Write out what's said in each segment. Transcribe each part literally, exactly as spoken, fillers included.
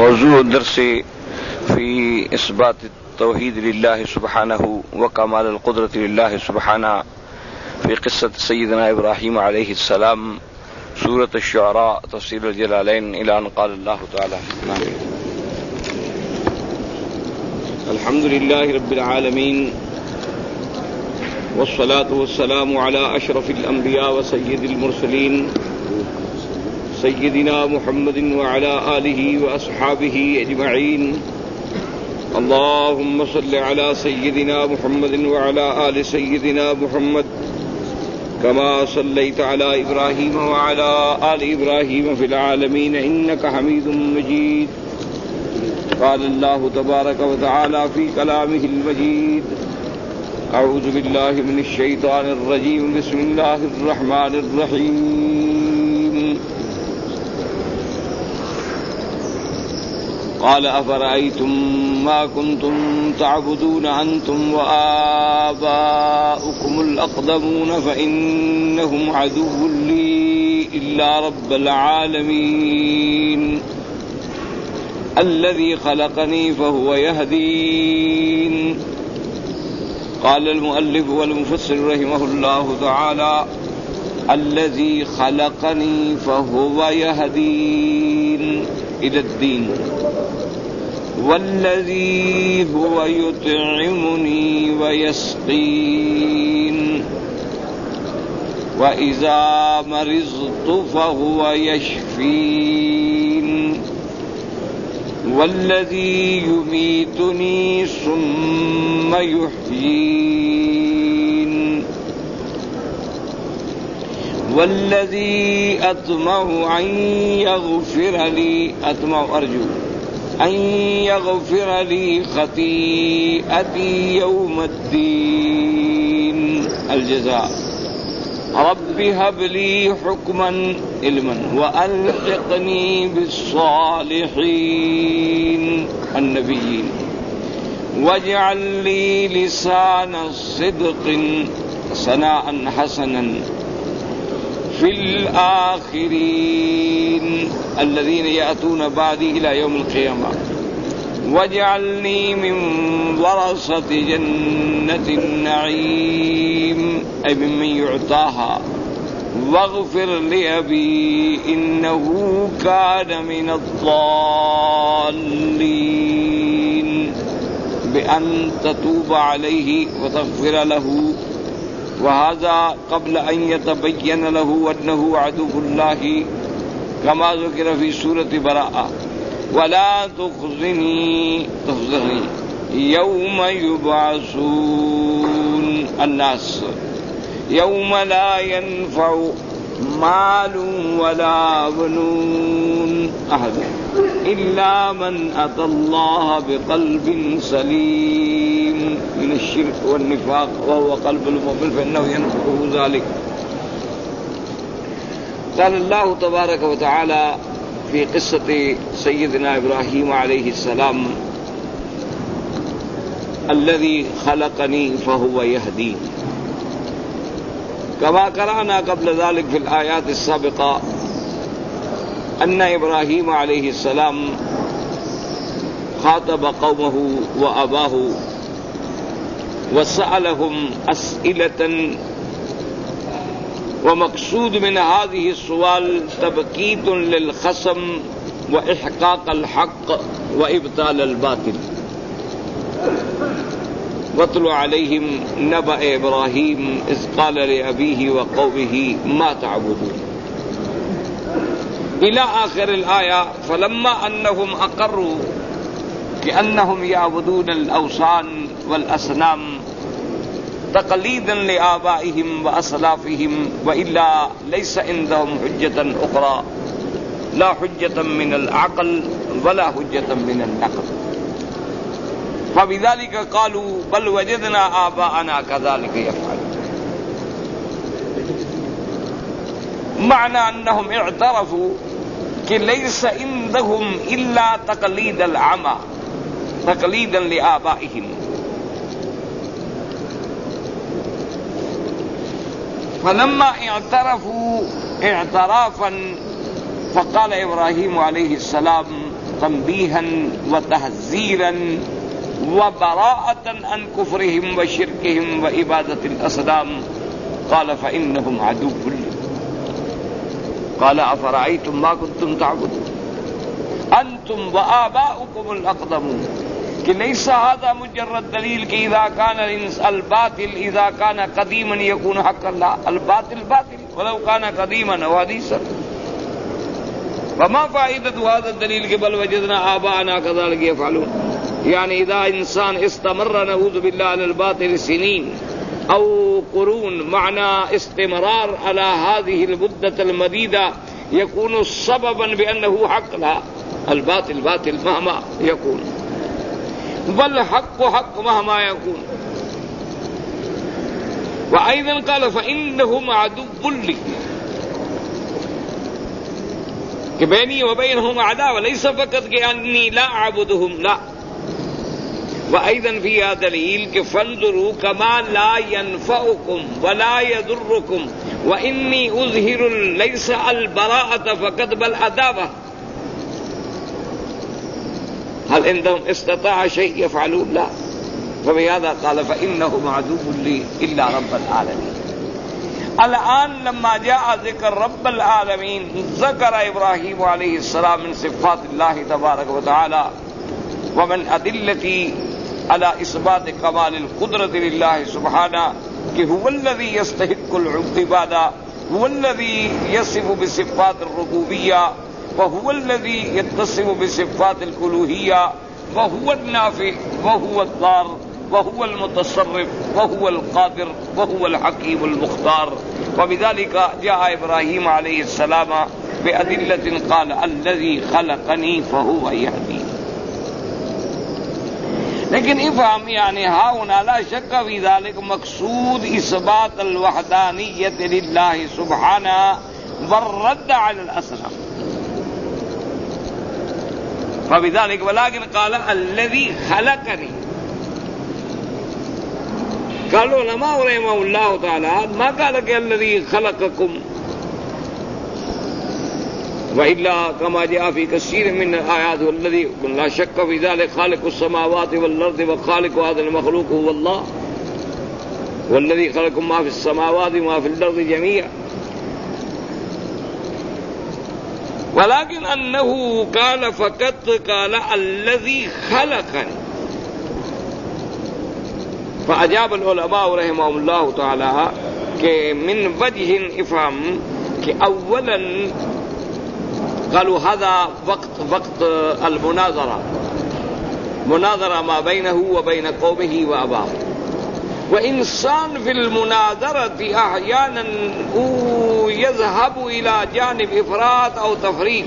موضوع الدرس في إثبات التوحيد لله سبحانه وكمال القدرة لله سبحانه في قصة سيدنا إبراهيم عليه السلام سورة الشعراء تفسير الجلالين إلى أن قال الله تعالى الحمد لله رب العالمين والصلاة والسلام على أشرف الأنبياء وسيد المرسلين سيدنا محمد وعلى آله وأصحابه أجمعين اللهم صل على سيدنا محمد وعلى آل سيدنا محمد كما صليت على إبراهيم وعلى آل إبراهيم في العالمين إنك حميد مجيد قال الله تبارك وتعالى في كلامه المجيد أعوذ بالله من الشيطان الرجيم بسم الله الرحمن الرحيم قال أفرأيتم ما كنتم تعبدون أنتم وآباؤكم الأقدمون فإنهم عدو لي إلا رب العالمين الذي خلقني فهو يهدين. قال المؤلف والمفسر رحمه الله تعالى الذي خلقني فهو يهدين إلى الدين والذي هو يطعمني ويسقين وإذا مرضت فهو يشفين والذي يميتني ثم يحيين والذي أطمع أن يغفر لي أطمع أرجو أن يغفر لي خطيئتي يوم الدين الجزاء رب هب لي حكما علما وألحقني بالصالحين النبيين واجعل لي لسان صدق ثناء حسنا في الآخرين الذين يأتون بعدي إلى يوم القيامة واجعلني من ورثة جنة النعيم أي ممن يعطاها واغفر لأبي إنه كان من الضالين بأن تتوب عليه وتغفر له وهذا قبل أن يتبين له أنه عدو الله كما ذكر في سورة براءة ولا تخزني تخزني يوم يبعثون الناس يوم لا ينفع مال ولا بنون أحد إلا من أتى الله بقلب سليم من الشرك والنفاق وهو قلب المؤمن فإنه ينفعه ذلك. قال الله تبارك وتعالى في قصة سيدنا إبراهيم عليه السلام الذي خلقني فهو يهدين كما قرأنا قبل ذلك في الآيات السابقة أن إبراهيم عليه السلام خاطب قومه وأباه وسألهم أسئلة ومقصود من هذه السؤال تبكيت للخصم وإحقاق الحق وإبطال الباطل. واتل عليهم نبأ إبراهيم إذ قال لأبيه وقومه ما تعبدون إلى آخر الآية. فلما أنهم أقروا بأنهم يعبدون الأوثان والأصنام تقليدا لآبائهم وأسلافهم وإلا ليس عندهم حجة أخرى لا حجة من العقل ولا حجة من النقل فبذلك قالوا بل وجدنا آباءنا كذلك يفعلون. معنى أنهم اعترفوا کہ ليس عندهم إلا تقليد العمى تقليدا لآبائهم. فلما اعترفوا اعترافا فقال إبراهيم عليه السلام تنبيها وتحذيرا وبراءة عن كفرهم وشركهم وعبادة الأصنام قال فإنهم عدو لي قال أفرأيتم ما كنتم تعبدون أنتم وآباؤكم الأقدمون کہ ليس هذا مجرد دلیل کہ اذا كان الباطل اذا كان قديما يكون حقا لا الباطل باطل ولو كان قديما او حديثا وما فائدة هذا الدلیل کہ بل وجدنا آباءنا كذلك يفعلون يعني اذا انسان استمر نعوذ بالله على الباطل سنين او قرون معنى استمرار على هذه المدة المديدة يكون سببا بأنه حق لا الباطل باطل مهما يكون بل حق حق مهما يكون وأيضا قال فإنهم عدو لي کہ بینی وبینہم عداوہ ليس فقط کہ انی لا اعبدهم لا وأيضا فيها دلیل کہ فانظروا كما لا ينفعكم ولا يضركم وإني أظهر ليس البراءة فقط بل عداوة هل عندهم استطاع شيء يفعلون لا فبهذا قال فإنهم عدو لي إلا رب العالمين. الآن لما جاء ذكر رب العالمين ذكر إبراهيم عليه السلام من صفات الله تبارك وتعالى ومن أدلة على إثبات كمال القدرة لله سبحانه کہ هو الذي يستحق العبادة هو الذي يصف بصفات الربوبية وهو الذي يتصف بصفات الألوهية وهو النافع وهو الضار وهو المتصرف وهو القادر وهو الحكيم المختار. وبذلك جاء إبراهيم عليه السلام بأدلة قال الذي خلقني فهو يهدين. لیکن افہم یعنی ہاؤنا لا شک فی ذلک مقصود اثبات الوحدانیت للہ سبحانہ والرد علی الاصنام فبذلك ولكن قال الذي خلقني قالوا علماء رحمه الله تعالى ما قال کہ الذي خلقكم وإلا كما جاء في كثير من الآيات والذي لا شك في ذلك خالق السماوات والأرض وخالق هذا المخلوق هو الله والذي خلق ما في السماوات وما في الأرض جميعا ولكن أنه قال فقط قال الذي خلقني فأجاب العلماء رحمهم الله تعالى کہ من وجه افهم کہ اولا قالوا هذا وقت وقت المناظرة مناظرة ما بينه وبين قومه وأباه وإنسان في المناظرة أحيانا يذهب إلى جانب إفراط أو تفريط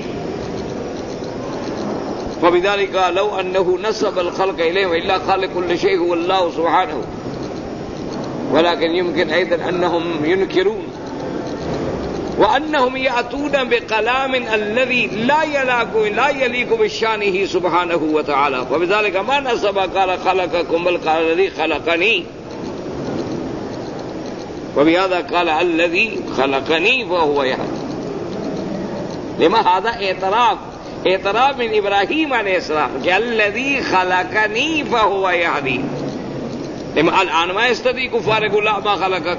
فبذلك لو أنه نسب الخلق إليه وإلا خالق كل شيء هو الله سبحانه ولكن يمكن أيضا أنهم ينكرون وأنهم يأتون بكلام الذي لا يلاق لا يليق بشانه سبحانه وتعالى فبذلك ما نسب قال خلقكم بل قال الذي خلقني وبهذا قال الذي خلقني فهو يهدي. لما هذا اعتراف اعتراف من إبراهيم عليه السلام کہ الذي خلقني فهو يهدي. لما الآن ما يستطيع كفار يقول لا ما خلقك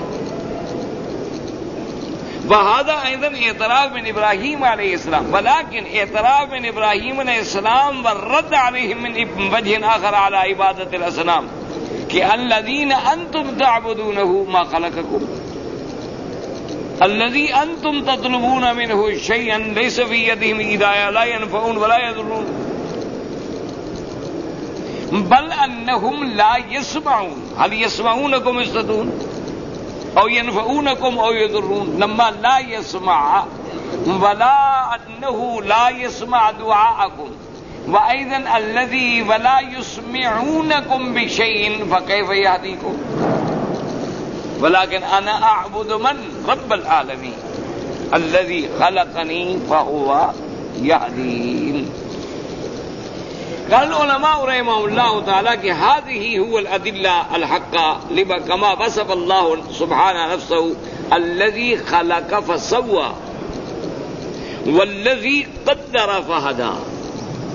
وهذا أيضا اعتراف من إبراهيم عليه السلام ولكن اعتراف من إبراهيم عليه السلام والرد عليهم من وجه آخر على عبادة الأصنام کہ الذين أنتم تعبدونه ما خلقكم الذي أنتم تطلبون منه شيئا ليس في يدهم هداية لا ينفعون ولا يضرون بل أنهم لا يسمعون هل يسمعونكم يستدون أو ينفعونكم أو يضرون لما لا يسمع ولا أنه لا يسمع دعاءكم وأيضا الذي ولا يسمعونكم بشيء فكيف يهديكم ولكن أنا أعبد من رب العالمين الذي خلقني فهو يهدين. قال العلماء رحمه الله تعالى کہ هذه هو الأدلة الحقة لما كما وصف الله سبحانه نفسه الذي خلق فسوى والذي قدر فهدى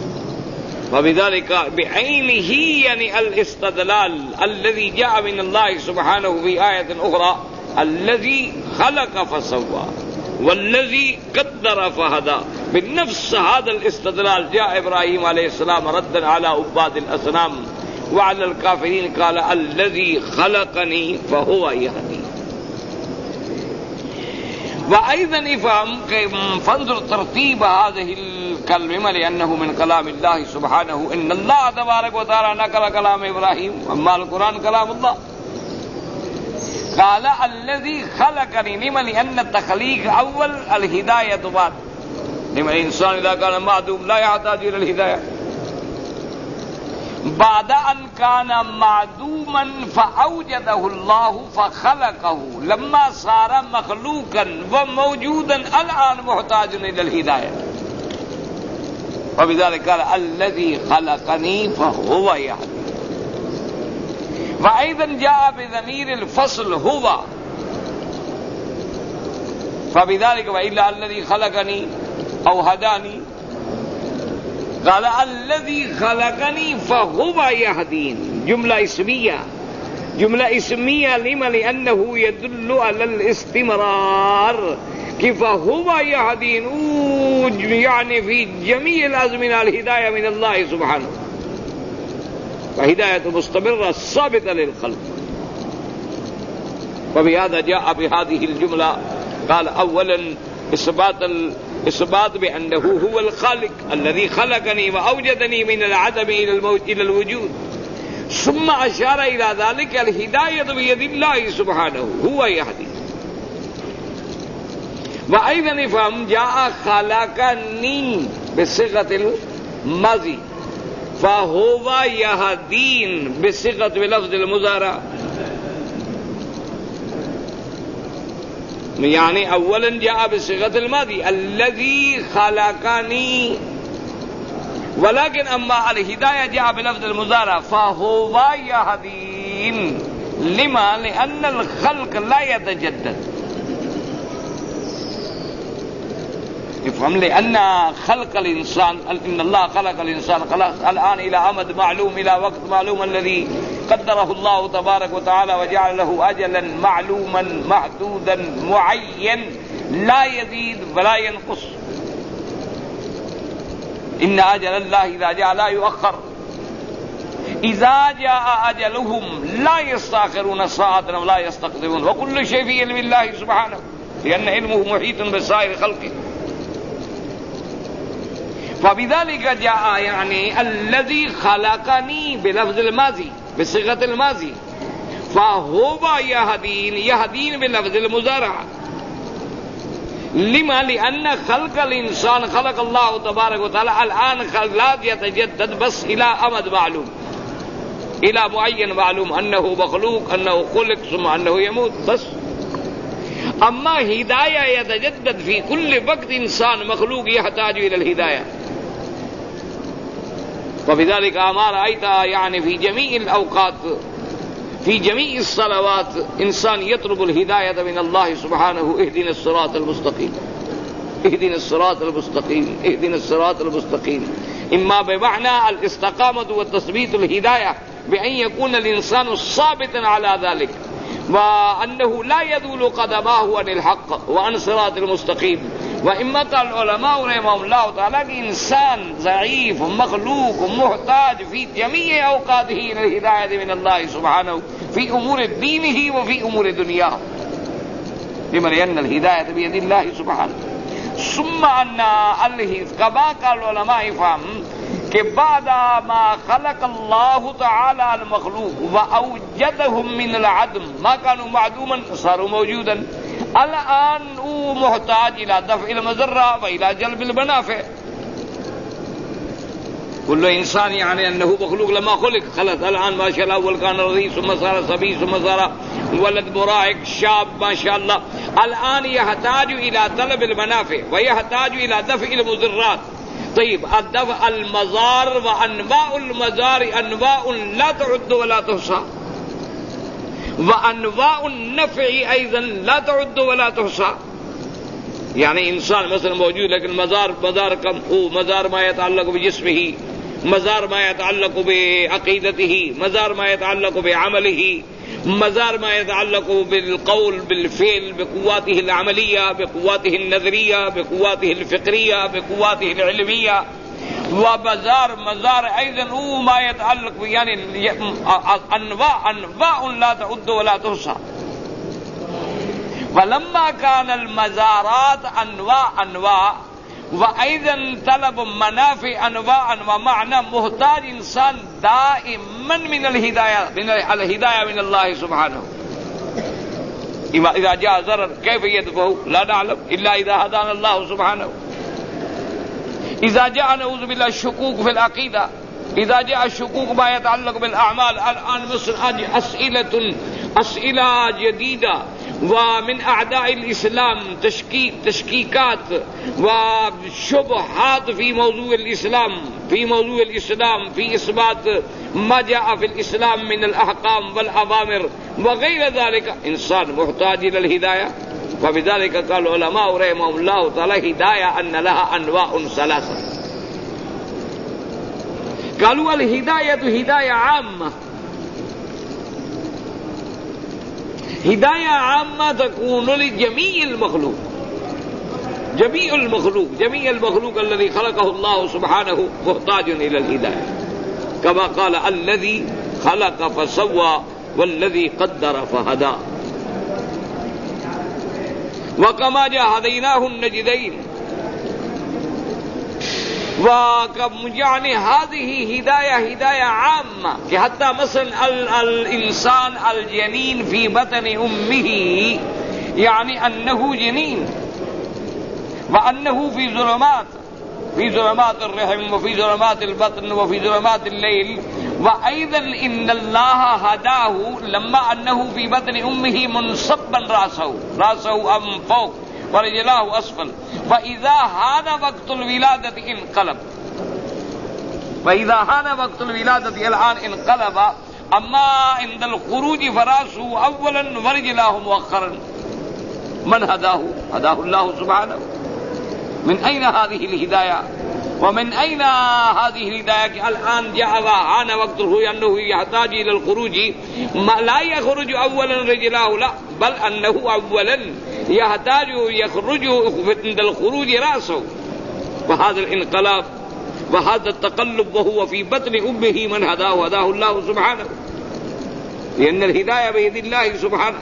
وبذلك بعينه يعني الاستدلال الذي جاء من الله سبحانه في آية أخرى الذي خلق فسوى والذي قدر فهدى. بنفس هذا الاستدلال جاء إبراهيم عليه السلام ردا على عباد الأصنام وعلى الكافرين قال الذي خلقني فهو يهدي. وأيضا افهم فانظر ترتيب هذه الكلمة لأنه من كلام الله سبحانه. إن الله تبارك وتعالى نقل كلام إبراهيم أما القرآن كلام الله. قال الذي خلقني لما لأن التخليق أول الهداية بعد. لما الإنسان إذا كان معدوم لا يحتاج إلى الهداية. بعد أن كان معدوما فأوجده الله فخلقه لما صار مخلوقا وموجودا الآن محتاج إلى الهداية. وبذلك قال الذي خلقني فهو يهدي. وأيضا جاء بضمير الفصل هو فبذلك وإلا الذي خلقني أو هداني قال الذي خلقني فهو يهدين. جملة اسمية جملة اسمية لما لأنه يدل على الاستمرار. كيف هو يهدين يعني في جميع الأزمنة الهداية من الله سبحانه فهداية مستمرة ثابتة للخلق. وبهذا جاء بهذه الجملة قال أولا إثبات إثبات بأنه هو الخالق الذي خلقني وأوجدني من العدم إلى الموت إلى الوجود. ثم أشار إلى ذلك الهداية بيد الله سبحانه هو يهدي. وأيضا فهم جاء خلقني بصيغة الماضي فهو يهدين بصيغة بلفظ المضارع. يعني اولا جاء بصيغة الماضي الذي خلقني ولكن اما الهداية جاء بلفظ المضارع فهو يهدين. لما لأن الخلق لا يتجدد. افهم لأن خلق الإنسان إن الله خلق الإنسان خلق الآن إلى أمد معلوم إلى وقت معلوم الذي قدره الله تبارك وتعالى وجعل له أجلا معلوما محدودا معين لا يزيد ولا ينقص. إن أجل الله إذا جاء لا يؤخر. إذا جاء أجلهم لا يستأخرون ساعة ولا يستقدمون. وكل شيء في علم الله سبحانه لأن علمه محيط بسائر خلقه. فبذلك جاء يعني الذي خلقني بلفظ الماضي بصيغة الماضي فهو يهدين يهدين بلفظ المضارع. لما لأن خلق الإنسان خلق الله تبارك وتعالى الآن لا يتجدد بس إلى أمد معلوم إلى معين معلوم أنه مخلوق أنه خلق ثم أنه يموت بس. أما هداية يتجدد في كل وقت. إنسان مخلوق يحتاج إلى الهداية. وبذلك ما رأيتها يعني في جميع الأوقات في جميع الصلوات إنسان يطلب الهداية من الله سبحانه. اهدنا الصراط المستقيم اهدنا الصراط المستقيم اهدنا الصراط المستقيم. إما بمعنى الاستقامة والتثبيت الهداية بأن يكون الإنسان ثابتا على ذلك وأنه لا يذول قدماه عن الحق وعن صراط المستقيم. وإما قال العلماء رحمهم الله تعالى إنسان ضعيف ومخلوق ومحتاج في جميع أوقاته إلى الهداية من الله سبحانه في أمور دينه وفي أمور دنياه. لأن الهداية بيد الله سبحانه. ثم أن الله كما قال العلماء فهم کہ بعد ما خلق الله تعالى المخلوق وأوجدهم من العدم ما كانوا معدوما صاروا موجودا. الآن هو محتاج إلى دفع المضرة وإلى جلب المنافع. كل إنسان يعني أنه مخلوق لما خلق خلق الآن ما شاء الله أول كان رضيع ثم صار صبي ثم صار ولد مراهق شاب ما شاء الله. الآن يحتاج إلى طلب المنافع ويحتاج إلى دفع المضرات. طيب الدفع المزار وأنواع المزار أنواع لا تعد ولا تحصى وأنواع النفع أيضا لا تعد ولا تحصى. يعني إنسان مثلا موجود لكن مزار مزار كم هو مزار ما يتعلق بجسمه مزار ما يتعلق بعقيدته، مزار ما يتعلق بعمله، مزار ما يتعلق بالقول بالفعل بقواته العملية بقواته النظرية بقواته الفكرية بقواته العلمية، ومزار مزار أيضا هو ما يتعلق يعني أنواع أنواع لا تعد ولا تحصى. ولما كان المزارات أنواع أنواع وأيضا طلب منافع أنواع ومعنى محتاج إنسان دائما من الهداية من الهداية من الله سبحانه. إذا جاء ضرر كيف يدفعه لا نعلم إلا إذا هدانا الله سبحانه. إذا جاء نعوذ بالله الشكوك في العقيدة، إذا جاء الشكوك ما يتعلق بالأعمال، الآن مثل أسئلة أسئلة جديدة ومن أعداء الإسلام تشكيك تشكيكات وشبهات في موضوع الإسلام في موضوع الإسلام في إثبات ما جاء في الإسلام من الأحكام والأوامر وغير ذلك، إنسان محتاج إلى الهداية. وبذلك قال العلماء رحمهم الله تعالى هداية أن لها أنواع ثلاثة. قالوا الهداية هداية عامة، ہدایہ عامہ تكون لجميع المخلوق، جميع المخلوق جميع المخلوق الذي خلقه الله سبحانه محتاج إلى الهداية، كما قال الذي خلق فسوى والذي قدر فهدى، وكما جاء هديناه النجدين. يعني هذه هداية هداية عامة کہ حتى مثلا الإنسان الجنين في بطن أمه يعني أنه جنين وأنه في ظلمات في ظلمات الرحم وفي ظلمات البطن وفي ظلمات الليل. وأيضا إن الله هداه لما أنه في بطن أمه منصبا رأسه رأسه أم فوق ورجلاه أسفل، وإذا هان وقت الولادة انقلب وإذا هان وقت الولادة الآن انقلب، أما عند الخروج فراسه أولا ورجلاه مؤخرا. من هداه؟ هداه الله سبحانه. من أين هذه الهداية؟ ومن أين هذه الهداية؟ الآن جاء وهان وقته أنه يحتاج إلى الخروج، لا يخرج أولا رجلاه، لا، بل أنه أولا يحتاج يخرج عند الخروج رأسه. وهذا الانقلاب وهذا التقلب وهو في بطن أمه من هداه؟ هداه الله سبحانه، لأن الهداية بيد الله سبحانه.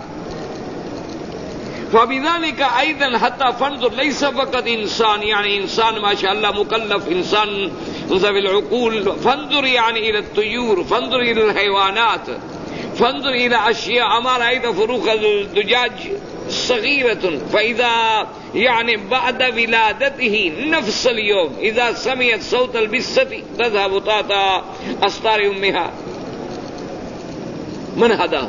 فبذلك أيضا حتى فانظر ليس فقط إنسان يعني إنسان ما شاء الله مكلف إنسان ذوي العقول، فانظر يعني إلى الطيور، فانظر إلى الحيوانات، فانظر إلى أشياء أمر أيضا فروخ الدجاج صغيرة، فإذا يعني بعد ولادته نفس اليوم إذا سمعت صوت البسة تذهب تحت أستار أمها. من هداه؟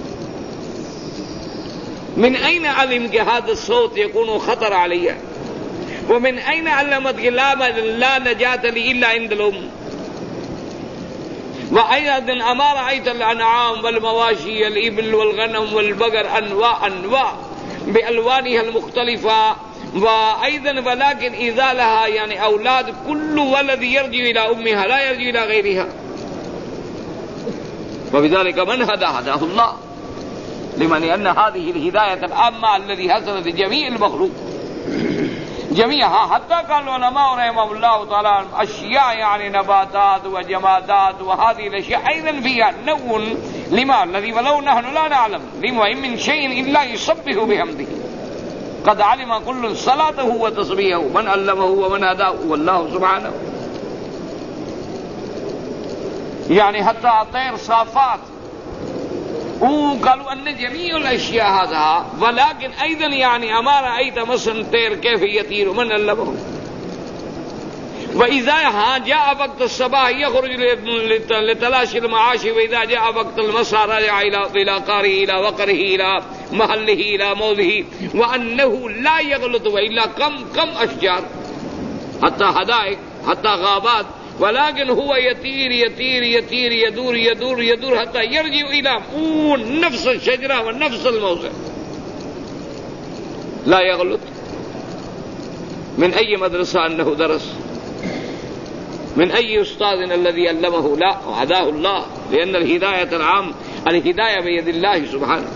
من أين علم هذا الصوت يكون خطر علي؟ ومن أين علمت لا نجاة لي إلا عند الأم؟ وأيضا أما رأيت الأنعام والمواشي الإبل والغنم والبقر أنواع أنواع بألوانها المختلفة، وأيضا ولكن إذا لها يعني أولاد كل ولد يرجع إلى أمها لا يرجع إلى غيرها. وبذلك من هدى؟ هداه الله، لمن أن هذه الهداية العامة الذي حصلت لجميع المخلوق جميعها. حتى قال العلماء رحمه الله تعالى أشياء يعني نباتات وجمادات وهذه الأشياء أيضا فيها نوع لما الذي ولو نحن لا نعلم لما من شيء إلا يسبح بحمده قد علم كل صلاته وتصبيحه من علمه ومن هداه والله سبحانه. يعني حتى طير صافات وقالوا أن جميع الأشياء هذا، ولكن أيضا يعني أما رأيت مثلا طير كيف يطير من علمه. وإذا جاء وقت الصباح يخرج لتلاشي المعاش، وإذا جاء وقت المساء رجع إلى قاره إلى وقره إلى محله إلى موضعه، وأنه لا يغلط وإلا كم كم أشجار حتى حدائق حتى غابات، ولكن هو يطير يطير يطير يدور يدور يدور حتى يرجع إلى نفس الشجرة ونفس الموضع لا يغلط. من أي مدرسة أنه درس؟ من أي أستاذ الذي علمه؟ لا، هداه الله، لأن الهداية العام الهداية بيد الله سبحانه.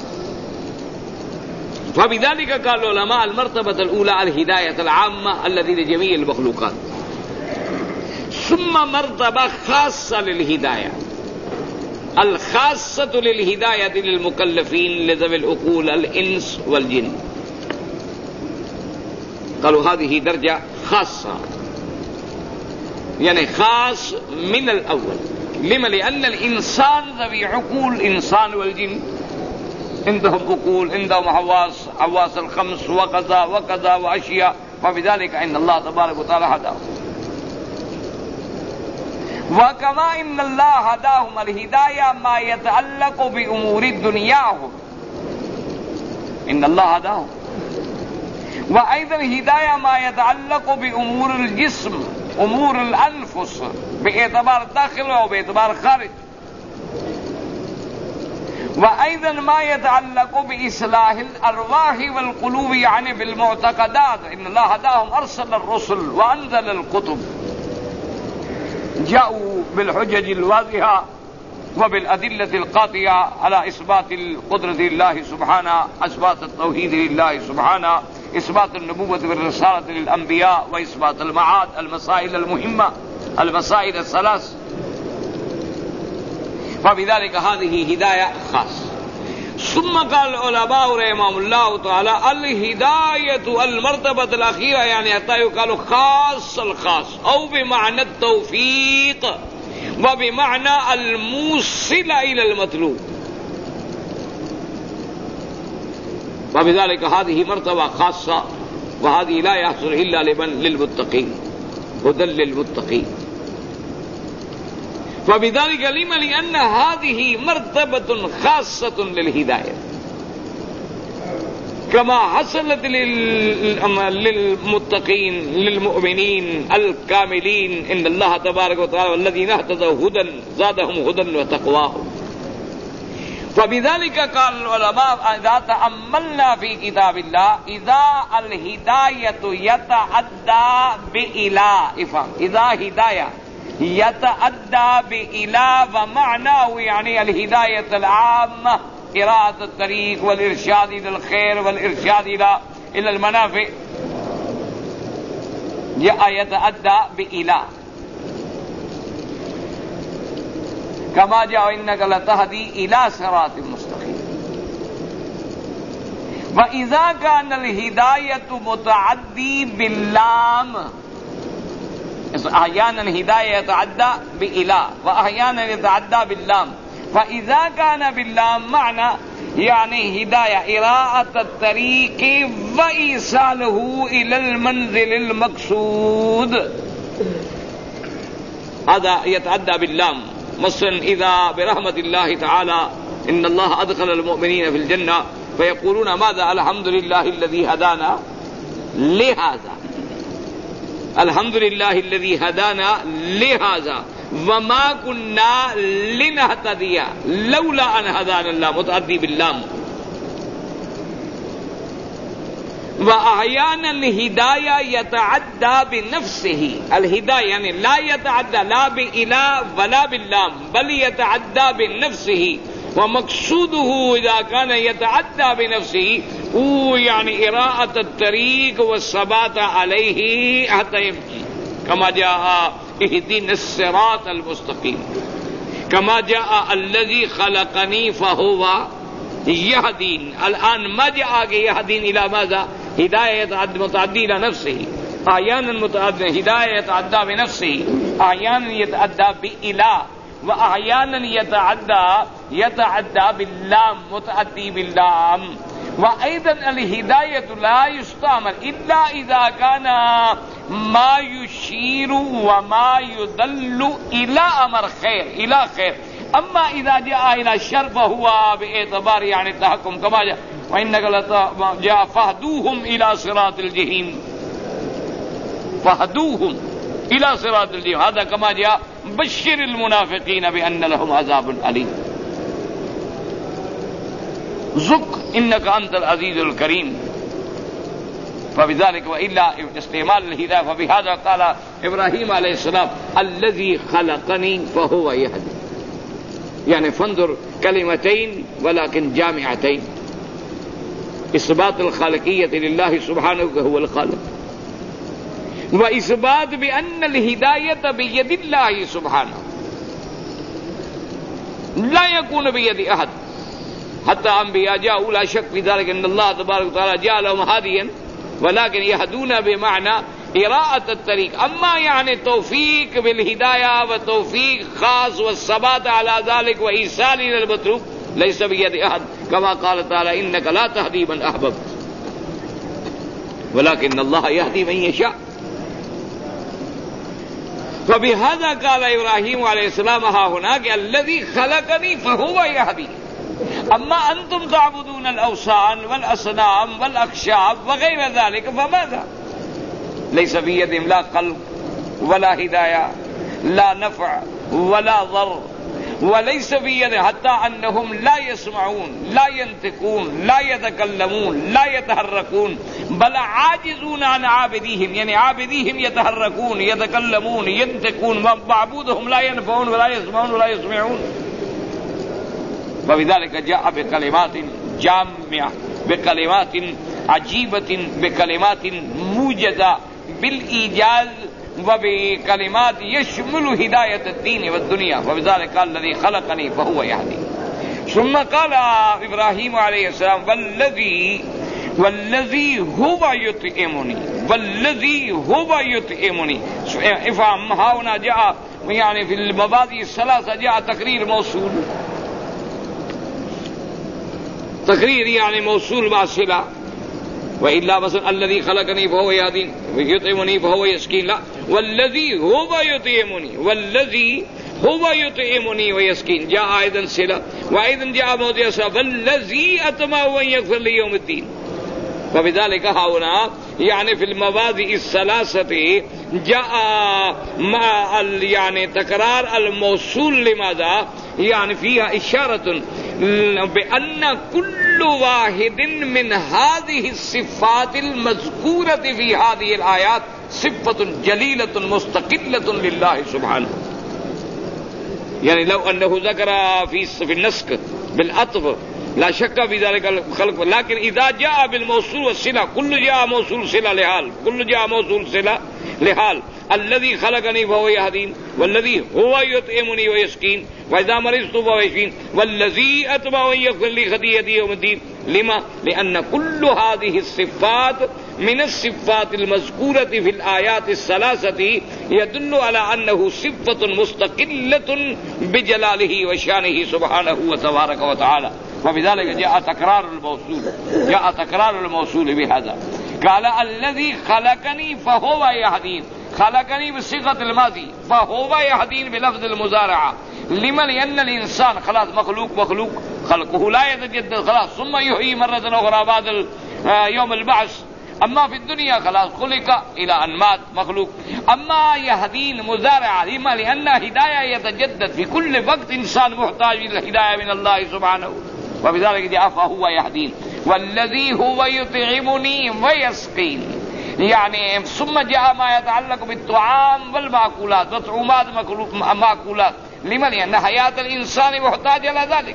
فبذلك قال العلماء المرتبة الأولى الهداية العامة التي لجميع المخلوقات، ثم مرتبة خاصة للهداية، الخاصة للهداية للمكلفين لذوي العقول الإنس والجن. قالوا هذه درجة خاصة، يعني خاص من الأول. لما؟ لأن الإنسان ذوي عقول، الإنسان والجن عندهم عقول، عندهم حواس، حواس الخمس وكذا وكذا وأشياء، فبذلك إن الله تبارك وتعالى هداهم. وكما إن الله هداهم الهداية ما يتعلق بأمور دنياهم، إن الله هداهم. وأيضا هداية ما يتعلق بأمور الجسم، أمور الأنفس، باعتبار داخل وباعتبار خارج. وأيضا ما يتعلق بإصلاح الأرواح والقلوب، يعني بالمعتقدات. إن الله هداهم، أرسل الرسل وأنزل الكتب، جاءوا بالحجج الواضحة وبالأدلة القاطعة على إثبات القدرة لله سبحانه، إثبات التوحيد لله سبحانه، إثبات النبوة والرسالة للأنبياء، وإثبات المعاد، المسائل المهمة، المسائل الثلاث. فبذلك هذه هداية خاصة. ثم قال العلماء رحمهم الله تعالى الهداية المرتبة الأخيرة، يعني حتى يقال خاص الخاص، أو بمعنى التوفيق وبمعنى الموصل إلى المطلوب. وبذلك هذه مرتبة خاصة، وهذه لا يحصل إلا لمن للمتقين، هدى للمتقين. فبذلك لما؟ لأن هذه مرتبة خاصة للهداية، كما حصلت للمتقين للمؤمنين الكاملين. إن الله تبارك وتعالى والذين اهتدوا هدى زادهم هدى وتقواهم. فبذلك قال العلماء إذا تأملنا في كتاب الله، إذا الهداية يتعدى بإلى، إذا هداية يتعدى بإلى ومعناه يعني الهداية العامة، قراءة الطريق والإرشاد إلى الخير والإرشاد إلى إلى المنافع، يتعدى بإلى، كما جاء إنك لتهدي إلى صراط مستقيم. وإذا كان الهداية متعدي باللام، أحيانا هداية يتعدى بإلى وأحيانا يتعدى باللام. فإذا كان باللام معنى يعني هداية قراءة الطريق وإيصاله إلى المنزل المقصود، هذا يتعدى باللام. مثلا إذا برحمة الله تعالى إن الله أدخل المؤمنين في الجنة فيقولون ماذا؟ الحمد لله الذي هدانا لهذا، الحمد لله الذي هدانا لهذا وما كنا لنهتدي لولا أن هدانا الله، متعدي باللام. وأحيانا الهداية يتعدى بنفسه، الهداية يعني لا يتعدى لا بإلى ولا باللام، بل يتعدى بنفسه. ومقصوده إذا كان يتعدى بنفسه هو يعني قراءة الطريق والثبات عليه حتى يمشي، كما جاء اهدنا الصراط المستقيم، كما جاء الذي خلقني فهو يهدين. الآن ما جاء يهدين إلى ماذا؟ هداية يتعدى متعدي إلى نفسه، أحيانا متعدي هداية يتعدى بنفسه، أحيانا يتعدى بإله، وأحيانا يتعدى يتعدى باللام، متعدي باللام. وأيضا الهداية لا يستعمل إلا إذا كان ما يشير وما يدل إلى أمر خير، إلى خير. أما إذا جاء إلى الشر فهو باعتبار يعني التحكم، كما جاء وإنك جاء فهدوهم إلى صراط الجحيم، فهدوهم إلى صراط الجحيم، هذا كما جاء بشر المنافقين بأن لهم عذاب أليم، ذق إنك أنت العزيز الكريم. فبذلك وإلا استعمال الهداية. فبهذا قال إبراهيم عليه السلام الذي خلقني فهو يهدي، يعني فانظر كلمتين ولكن جامعتين، إثبات الخالقية لله سبحانه هو الخالق، وإثبات بأن الهداية بيد الله سبحانه لا يكون بيد أحد. حتى أنبياء جاءوا لا شك في ذلك أن الله تبارك وتعالى جعلهم هاديا، ولكن يهدون بمعنى إراءة الطريق. أما يعني توفيق بالهداية وتوفيق خاص والثبات على ذلك وإيصال إلى المطلوب ليس بيد أحد، كما قال تعالى إنك لا تهدي من أحببت ولكن الله يهدي من يشاء. فبهذا قال إبراهيم عليه السلام ها هناك الذي خلقني فهو يهدي. أما أنتم تعبدون الأوثان والأصنام والأخشاب وغير ذلك فماذا؟ ليس بيدهم لا خلق ولا هداية، لا نفع ولا ضر، وليس بيدهم حتى أنهم لا يسمعون لا ينطقون لا يتكلمون لا يتحركون، بل عاجزون عن عابديهم، يعني عابديهم يتحركون يتكلمون ينطقون، ومعبودهم لا ينفعون ولا يسمعون ولا يسمعون. وبذلك جاء بكلمات جامعة، بكلمات عجيبة، بكلمات موجزة بالإيجاز، وبكلمات يشمل هداية الدين والدنيا. وبذلك قال الذي خلقني فهو يهدي. ثم قال إبراهيم عليه السلام والذي والذي هو يطعمني والذي هو يطعمني. افهم هنا جاء يعني في المبادئ الثلاثة جاء تقرير موصول، تقرير يعني موصول مع صلة، وإلا مثلا الذي خلقني فهو يهدين ويطعمني فهو يسكين، لا، والذي هو يطعمني والذي هو يطعمني ويسكين جاء أيضا صلة، وأيضا جاء موضع صلة والذي أطمع أن يغفر لي يوم الدين. وبذلك هنا يعني في المبادئ الثلاثة جاء مع يعني تكرار الموصول. لماذا؟ يعني فيها إشارة بأن كل واحد من هذه الصفات المذكورة في هذه الآيات صفة جليلة مستقلة لله سبحانه. يعني لو أنه ذكر في في النسك بالعطف لا شك في ذلك الخلق، لكن إذا جاء بالموصول والصلة كل جاء موصول صلة لحال، كل جاء موصول صلة لحال. الذي خلقني فهو يهدين والذي هو يطعمني ويسكين وإذا مرضت فهو يشفين والذي أطمع أن يغفر لي خطيئتي يوم الدين. لما؟ لأن كل هذه الصفات من الصفات المذكورة في الآيات الثلاثة يدل على أنه صفة مستقلة بجلاله وشانه سبحانه وتبارك وتعالى. وبذلك جاء تكرار الموصول، جاء تكرار الموصول بهذا. قال الذي خلقني فهو يهدين، خلقني بصيغة الماضي، فهو يهدين بلفظ المضارعة. لما؟ لأن الإنسان خلاص مخلوق مخلوق خلقه لا يتجدد خلاص، ثم يحيي مرة أخرى بعد يوم البعث. أما في الدنيا خلاص خلق إلى أن مات مخلوق. أما يهدين مضارعة. لما؟ لأن هداية يتجدد في كل وقت، إنسان محتاج إلى الهداية من الله سبحانه. وبذلك جاء فهو يهدين والذي هو يطعمني ويسقين. يعني ثم جاء ما يتعلق بالطعام والمأكولات، وطعومات مأكولات. لما؟ لأن حياة الإنسان محتاج إلى ذلك.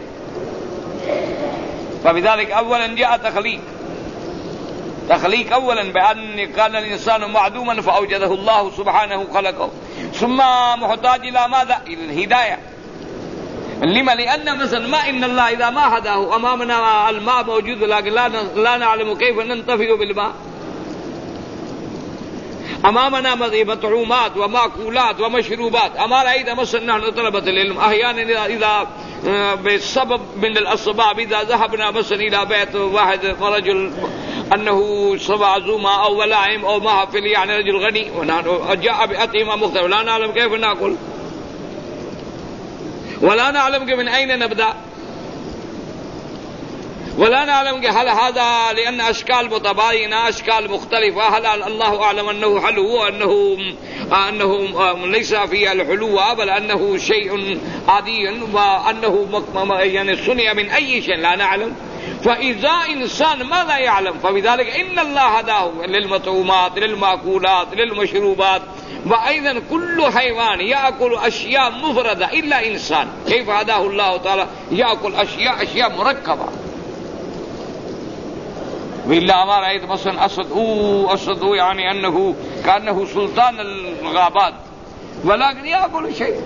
فبذلك أولا جاء تخليق، تخليق أولا بأن كان الإنسان معدوما فأوجده الله سبحانه خلقه، ثم محتاج إلى ماذا؟ إلى الهداية. لما؟ لأن مثلا ما إن الله إذا ما هداه، أمامنا الماء موجود لكن لا لا نعلم كيف ننتفع بالماء، أمامنا مطعومات ومأكولات ومشروبات، أمام أيضا مثلا نحن طلبة العلم أحيانا إذا بسبب من الأسباب إذا ذهبنا مثلا إلى بيت واحد رجل أنه صبع عزومة أو ولائم أو محفل، يعني رجل غني وجاء بأطعمة مختلفة لا نعلم كيف نأكل ولا نعلم من أين نبدأ ولا نعلم هل هذا لأن أشكال متباينة أشكال مختلفة، هل الله أعلم أنه حلو وأنه أنه ليس فيه الحلوة بل أنه شيء عادي وأنه يعني صنع من أي شيء لا نعلم. فإذا إنسان ماذا يعلم فبذلك إن الله هداه للمطعومات للمأكولات للمشروبات وأيضا كل حيوان يأكل أشياء مفردة إلا إنسان كيف هداه الله تعالى يأكل أشياء أشياء مركبة. وإلا ما رأيت مثلا أسد أوه أسد يعني أنه كأنه سلطان الغابات ولكن يأكل شيء.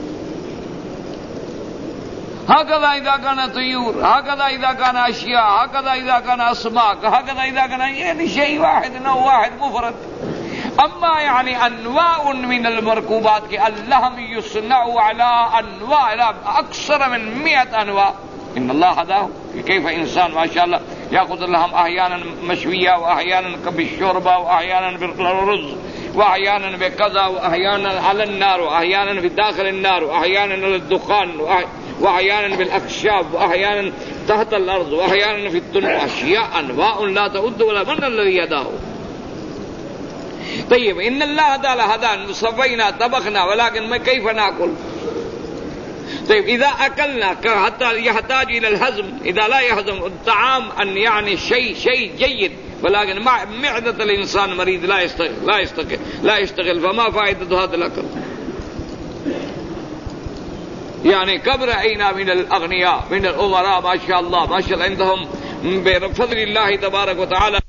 هكذا إذا كان طيور هكذا إذا كان أشياء هكذا إذا كان أسماك هكذا إذا كان يعني شيء واحد نوع واحد مفرد. أما يعني أنواع من المركوبات اللحم يصنع على أنواع أكثر من مئة أنواع. إن الله هداه. كيف إنسان ما شاء الله يأخذ اللحم أحيانا مشوية وأحيانا بالشوربة وأحيانا بالرز وأحيانا بكذا وأحيانا على النار وأحيانا في داخل النار وأحيانا للدخان وأحيانا بالأخشاب وأحيانا تحت الأرض وأحيانا في التنور أشياء أنواع لا تعد ولا من الذي يداه. طيب إن الله تعالى هدانا صفينا طبخنا ولكن ما كيف نأكل؟ طيب إذا أكلنا حتى يحتاج إلى الهضم إذا لا يهضم الطعام أن يعني شيء شيء جيد ولكن مع معدة الإنسان مريض لا يستغل لا يستغل لا يشتغل فما فائدة هذا الأكل؟ يعني كم رأينا من الأغنياء من الأمراء ما شاء الله ما شاء الله عندهم بفضل الله تبارك وتعالى